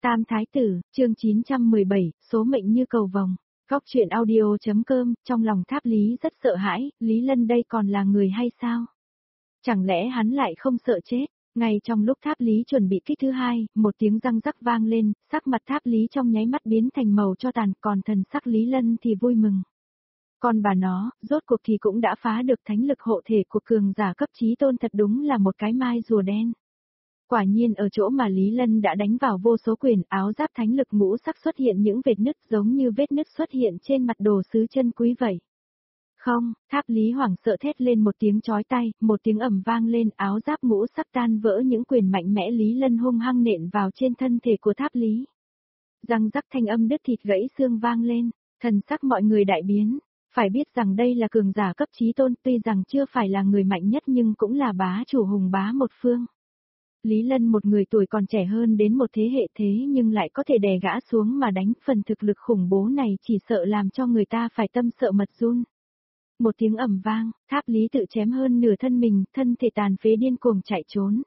Tam Thái Tử, chương 917, số mệnh như cầu vồng. Góc truyện audio.com, trong lòng Tháp Lý rất sợ hãi, Lý Lân đây còn là người hay sao? Chẳng lẽ hắn lại không sợ chết? Ngay trong lúc Tháp Lý chuẩn bị kích thứ hai, một tiếng răng rắc vang lên, sắc mặt Tháp Lý trong nháy mắt biến thành màu cho tàn, còn thần sắc Lý Lân thì vui mừng. Còn bà nó, rốt cuộc thì cũng đã phá được thánh lực hộ thể của cường giả cấp chí tôn, thật đúng là một cái mai rùa đen. Quả nhiên ở chỗ mà Lý Lân đã đánh vào vô số quyền, áo giáp thánh lực ngũ sắc xuất hiện những vết nứt giống như vết nứt xuất hiện trên mặt đồ sứ chân quý vậy. Không, Tháp Lý hoảng sợ thét lên một tiếng chói tai, một tiếng ầm vang lên, áo giáp ngũ sắc tan vỡ, những quyền mạnh mẽ Lý Lân hung hăng nện vào trên thân thể của Tháp Lý. Răng rắc thanh âm đứt thịt gãy xương vang lên, thần sắc mọi người đại biến. Phải biết rằng đây là cường giả cấp chí tôn, tuy rằng chưa phải là người mạnh nhất nhưng cũng là bá chủ hùng bá một phương. Lý Lân một người tuổi còn trẻ hơn đến một thế hệ thế nhưng lại có thể đè gã xuống mà đánh, phần thực lực khủng bố này chỉ sợ làm cho người ta phải tâm sợ mật run. Một tiếng ầm vang, Tháp Lý tự chém hơn nửa thân mình, thân thể tàn phế điên cuồng chạy trốn.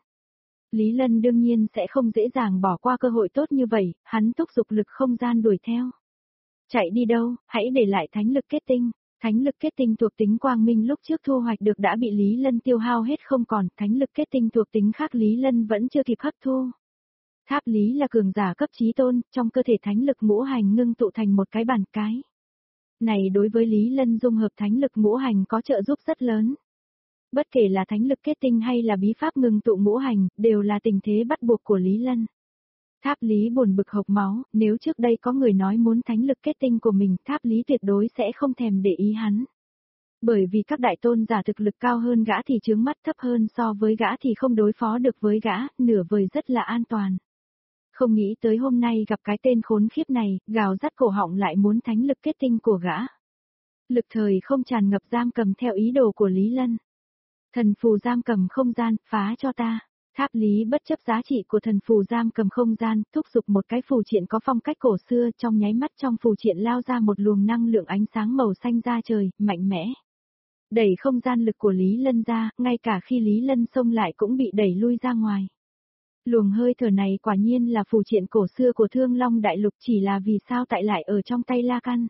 Lý Lân đương nhiên sẽ không dễ dàng bỏ qua cơ hội tốt như vậy, hắn thúc giục lực không gian đuổi theo. Chạy đi đâu, hãy để lại thánh lực kết tinh. Thánh lực kết tinh thuộc tính quang minh lúc trước thu hoạch được đã bị Lý Lân tiêu hao hết không còn, thánh lực kết tinh thuộc tính khác Lý Lân vẫn chưa kịp hấp thu. Tháp Lý là cường giả cấp chí tôn, trong cơ thể thánh lực ngũ hành ngưng tụ thành một cái bàn cái. Này đối với Lý Lân dung hợp thánh lực ngũ hành có trợ giúp rất lớn. Bất kể là thánh lực kết tinh hay là bí pháp ngưng tụ ngũ hành, đều là tình thế bắt buộc của Lý Lân. Tháp Lý buồn bực hộc máu, nếu trước đây có người nói muốn thánh lực kết tinh của mình, Tháp Lý tuyệt đối sẽ không thèm để ý hắn. Bởi vì các đại tôn giả thực lực cao hơn gã thì chướng mắt, thấp hơn so với gã thì không đối phó được với gã, nửa vời rất là an toàn. Không nghĩ tới hôm nay gặp cái tên khốn khiếp này, gào rắt cổ họng lại muốn thánh lực kết tinh của gã. Lực thời không tràn ngập giam cầm theo ý đồ của Lý Lân. Thần phù giam cầm không gian, phá cho ta. Tháp Lý bất chấp giá trị của thần phù giam cầm không gian, thúc giục một cái phù triện có phong cách cổ xưa, trong nháy mắt trong phù triện lao ra một luồng năng lượng ánh sáng màu xanh ra trời, mạnh mẽ. Đẩy không gian lực của Lý Lân ra, ngay cả khi Lý Lân xông lại cũng bị đẩy lui ra ngoài. Luồng hơi thở này quả nhiên là phù triện cổ xưa của Thương Long Đại Lục, chỉ là vì sao tại lại ở trong tay La Căn.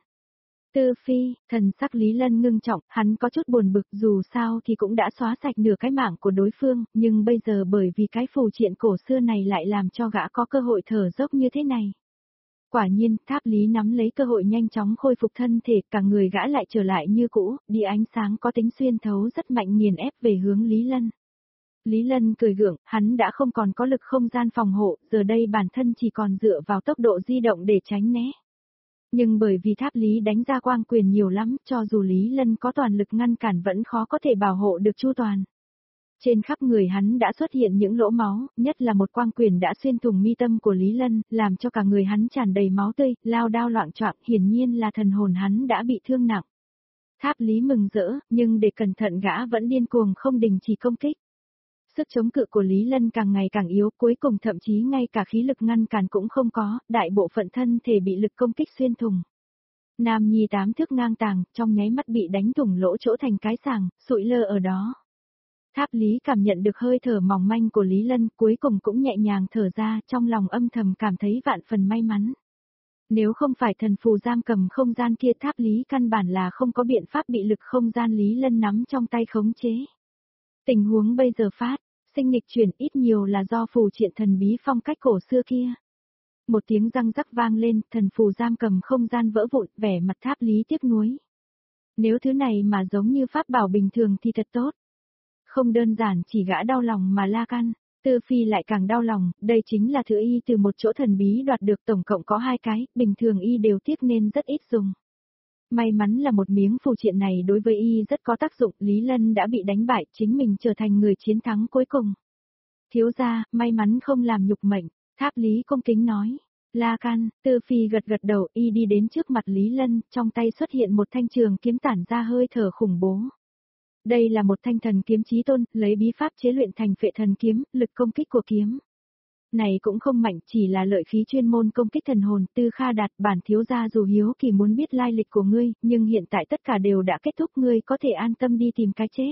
Tư Phi, thần sắc Lý Lân ngưng trọng, hắn có chút buồn bực, dù sao thì cũng đã xóa sạch nửa cái mạng của đối phương, nhưng bây giờ bởi vì cái phù triện cổ xưa này lại làm cho gã có cơ hội thở dốc như thế này. Quả nhiên, Tháp Lý nắm lấy cơ hội nhanh chóng khôi phục thân thể, cả người gã lại trở lại như cũ, đi ánh sáng có tính xuyên thấu rất mạnh nghiền ép về hướng Lý Lân. Lý Lân cười gượng, hắn đã không còn có lực không gian phòng hộ, giờ đây bản thân chỉ còn dựa vào tốc độ di động để tránh né. Nhưng bởi vì Tháp Lý đánh ra quang quyền nhiều lắm, cho dù Lý Lân có toàn lực ngăn cản vẫn khó có thể bảo hộ được chu toàn. Trên khắp người hắn đã xuất hiện những lỗ máu, nhất là một quang quyền đã xuyên thủng mi tâm của Lý Lân, làm cho cả người hắn tràn đầy máu tươi, lao đao loạng choạng, hiển nhiên là thần hồn hắn đã bị thương nặng. Tháp Lý mừng rỡ, nhưng để cẩn thận gã vẫn điên cuồng không đình chỉ công kích. Sức chống cự của Lý Lân càng ngày càng yếu, cuối cùng thậm chí ngay cả khí lực ngăn cản cũng không có, đại bộ phận thân thể bị lực công kích xuyên thủng. Nam Nhi 8 thước ngang tàng, trong nháy mắt bị đánh thủng lỗ chỗ thành cái sàng, sụi lơ ở đó. Tháp Lý cảm nhận được hơi thở mỏng manh của Lý Lân, cuối cùng cũng nhẹ nhàng thở ra, trong lòng âm thầm cảm thấy vạn phần may mắn. Nếu không phải thần phù giam cầm không gian kia, Tháp Lý căn bản là không có biện pháp bị lực không gian Lý Lân nắm trong tay khống chế. Tình huống bây giờ phát sinh nghịch chuyển ít nhiều là do phù triện thần bí phong cách cổ xưa kia. Một tiếng răng rắc vang lên, thần phù giam cầm không gian vỡ vụn, vẻ mặt Tháp Lý tiếc nuối. Nếu thứ này mà giống như pháp bảo bình thường thì thật tốt. Không đơn giản chỉ gã đau lòng mà La Căn, Tư Phi lại càng đau lòng, đây chính là thứ y từ một chỗ thần bí đoạt được, tổng cộng có 2 cái, bình thường y đều tiếc nên rất ít dùng. May mắn là một miếng phù triện này đối với y rất có tác dụng, Lý Lân đã bị đánh bại, chính mình trở thành người chiến thắng cuối cùng. Thiếu gia, may mắn không làm nhục mệnh, Tháp Lý cung kính nói. La Căn, Tư Phi gật gật đầu, y đi đến trước mặt Lý Lân, trong tay xuất hiện một thanh trường kiếm tản ra hơi thở khủng bố. Đây là một thanh thần kiếm chí tôn, lấy bí pháp chế luyện thành phệ thần kiếm, lực công kích của kiếm này cũng không mạnh, chỉ là lợi khí chuyên môn công kích thần hồn. Tư Kha Đạt, bản thiếu gia dù hiếu kỳ muốn biết lai lịch của ngươi, nhưng hiện tại tất cả đều đã kết thúc, ngươi có thể an tâm đi tìm cái chết.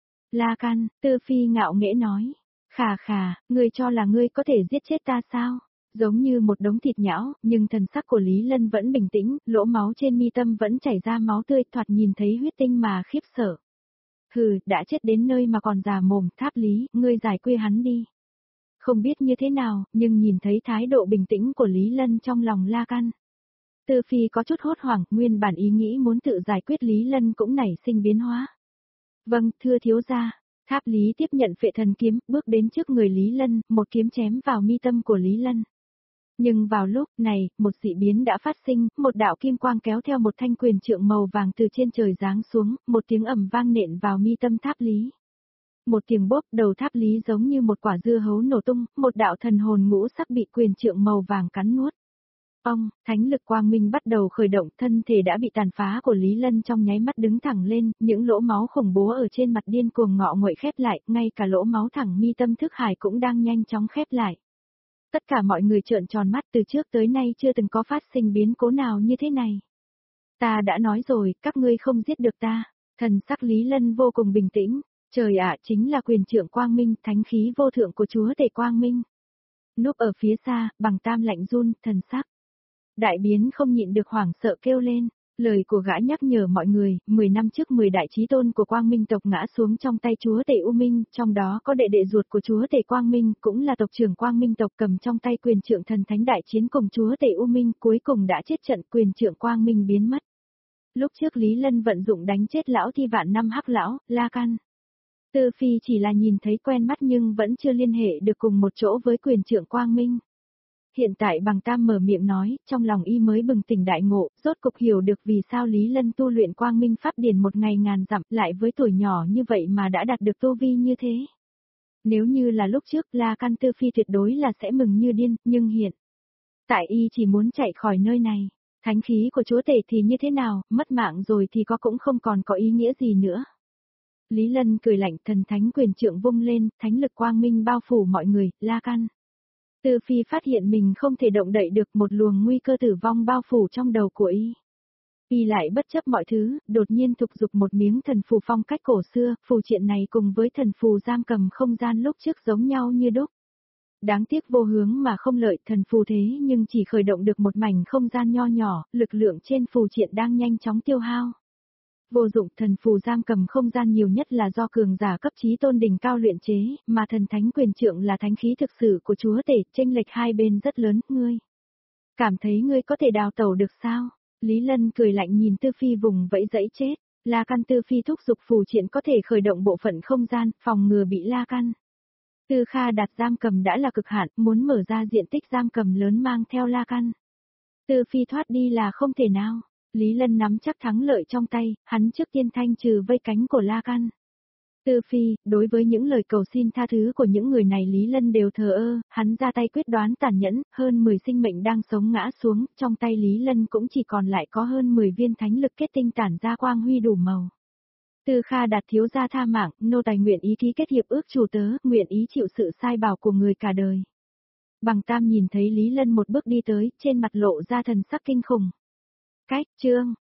La Căn, Tư Phi ngạo nghễ nói. Khà khà, ngươi cho là ngươi có thể giết chết ta sao? giống như một đống thịt nhão, nhưng thần sắc của Lý Lân vẫn bình tĩnh, lỗ máu trên mi tâm vẫn chảy ra máu tươi, thoạt nhìn thấy huyết tinh mà khiếp sợ. Hừ, đã chết đến nơi mà còn già mồm, Tháp Lý, ngươi giải quyết hắn đi. Không biết như thế nào, nhưng nhìn thấy thái độ bình tĩnh của Lý Lân trong lòng La Căn. Tư Phi có chút hốt hoảng, nguyên bản ý nghĩ muốn tự giải quyết Lý Lân cũng nảy sinh biến hóa. Vâng, thưa thiếu gia. Tháp Lý tiếp nhận phệ thần kiếm, bước đến trước người Lý Lân, một kiếm chém vào mi tâm của Lý Lân. Nhưng vào lúc này, một dị biến đã phát sinh, một đạo kim quang kéo theo một thanh quyền trượng màu vàng từ trên trời giáng xuống, một tiếng ầm vang nện vào mi tâm Tháp Lý. Một tiếng bốp, đầu Tháp Lý giống như một quả dưa hấu nổ tung, một đạo thần hồn ngũ sắc bị quyền trượng màu vàng cắn nuốt. Ông, thánh lực quang minh bắt đầu khởi động, thân thể đã bị tàn phá của Lý Lân trong nháy mắt đứng thẳng lên, những lỗ máu khủng bố ở trên mặt điên cuồng ngọ nguậy khép lại, ngay cả lỗ máu thẳng mi tâm thức hải cũng đang nhanh chóng khép lại. Tất cả mọi người trợn tròn mắt, từ trước tới nay chưa từng có phát sinh biến cố nào như thế này. Ta đã nói rồi, các ngươi không giết được ta. Thần sắc Lý Lân vô cùng bình tĩnh. Trời ạ, chính là quyền trượng quang minh, thánh khí vô thượng của chúa tể quang minh. Núp ở phía xa, Bằng Tam lạnh run, thần sắc. Đại biến không nhịn được hoảng sợ kêu lên. Lời của gã nhắc nhở mọi người, 10 năm trước 10 đại chí tôn của Quang Minh tộc ngã xuống trong tay chúa tể U Minh, trong đó có đệ đệ ruột của chúa tể Quang Minh, cũng là tộc trưởng Quang Minh tộc cầm trong tay quyền trượng thần thánh đại chiến cùng chúa tể U Minh, cuối cùng đã chết trận, quyền trượng Quang Minh biến mất. Lúc trước Lý Lân vận dụng đánh chết lão thi vạn năm hắc lão, La Căn. Tư Phi chỉ là nhìn thấy quen mắt nhưng vẫn chưa liên hệ được cùng một chỗ với quyền trượng Quang Minh. Hiện tại Bằng Tam mở miệng nói, trong lòng y mới bừng tỉnh đại ngộ, rốt cục hiểu được vì sao Lý Lân tu luyện quang minh pháp điển một ngày ngàn dặm, lại với tuổi nhỏ như vậy mà đã đạt được tu vi như thế. Nếu như là lúc trước, La Căn Tư Phi tuyệt đối là sẽ mừng như điên, nhưng hiện tại y chỉ muốn chạy khỏi nơi này. Thánh khí của chúa tể thì như thế nào, mất mạng rồi thì cũng không còn có ý nghĩa gì nữa. Lý Lân cười lạnh, thần thánh quyền trượng vung lên, thánh lực quang minh bao phủ mọi người, La Căn. Tư Phi phát hiện mình không thể động đậy được, một luồng nguy cơ tử vong bao phủ trong đầu của y. Y lại bất chấp mọi thứ, đột nhiên thúc giục một miếng thần phù phong cách cổ xưa, phù triện này cùng với thần phù giam cầm không gian lúc trước giống nhau như đúc. Đáng tiếc vô hướng mà không lợi, thần phù thế nhưng chỉ khởi động được một mảnh không gian nho nhỏ, lực lượng trên phù triện đang nhanh chóng tiêu hao. Vô dụng, thần phù giam cầm không gian nhiều nhất là do cường giả cấp chí tôn đỉnh cao luyện chế, mà thần thánh quyền trượng là thánh khí thực sự của chúa tể, chênh lệch hai bên rất lớn, ngươi. Cảm thấy ngươi có thể đào tẩu được sao? Lý Lân cười lạnh nhìn Tư Phi vùng vẫy dẫy chết, La Căn. Tư Phi thúc giục phù triện có thể khởi động bộ phận không gian, phòng ngừa bị La Căn. Tư Kha đặt giam cầm đã là cực hạn, muốn mở ra diện tích giam cầm lớn mang theo La Căn. Tư Phi thoát đi là không thể nào. Lý Lân nắm chắc thắng lợi trong tay, hắn trước tiên thanh trừ vây cánh của La Căn. Tư Phi, đối với những lời cầu xin tha thứ của những người này Lý Lân đều thờ ơ, hắn ra tay quyết đoán tàn nhẫn, hơn 10 sinh mệnh đang sống ngã xuống, trong tay Lý Lân cũng chỉ còn lại có hơn 10 viên thánh lực kết tinh tản ra quang huy đủ màu. Tư Kha đạt thiếu gia tha mạng, nô tài nguyện ý ký kết hiệp ước chủ tớ, nguyện ý chịu sự sai bảo của người cả đời. Bằng Tam nhìn thấy Lý Lân một bước đi tới, trên mặt lộ ra thần sắc kinh khủng. Cách, chương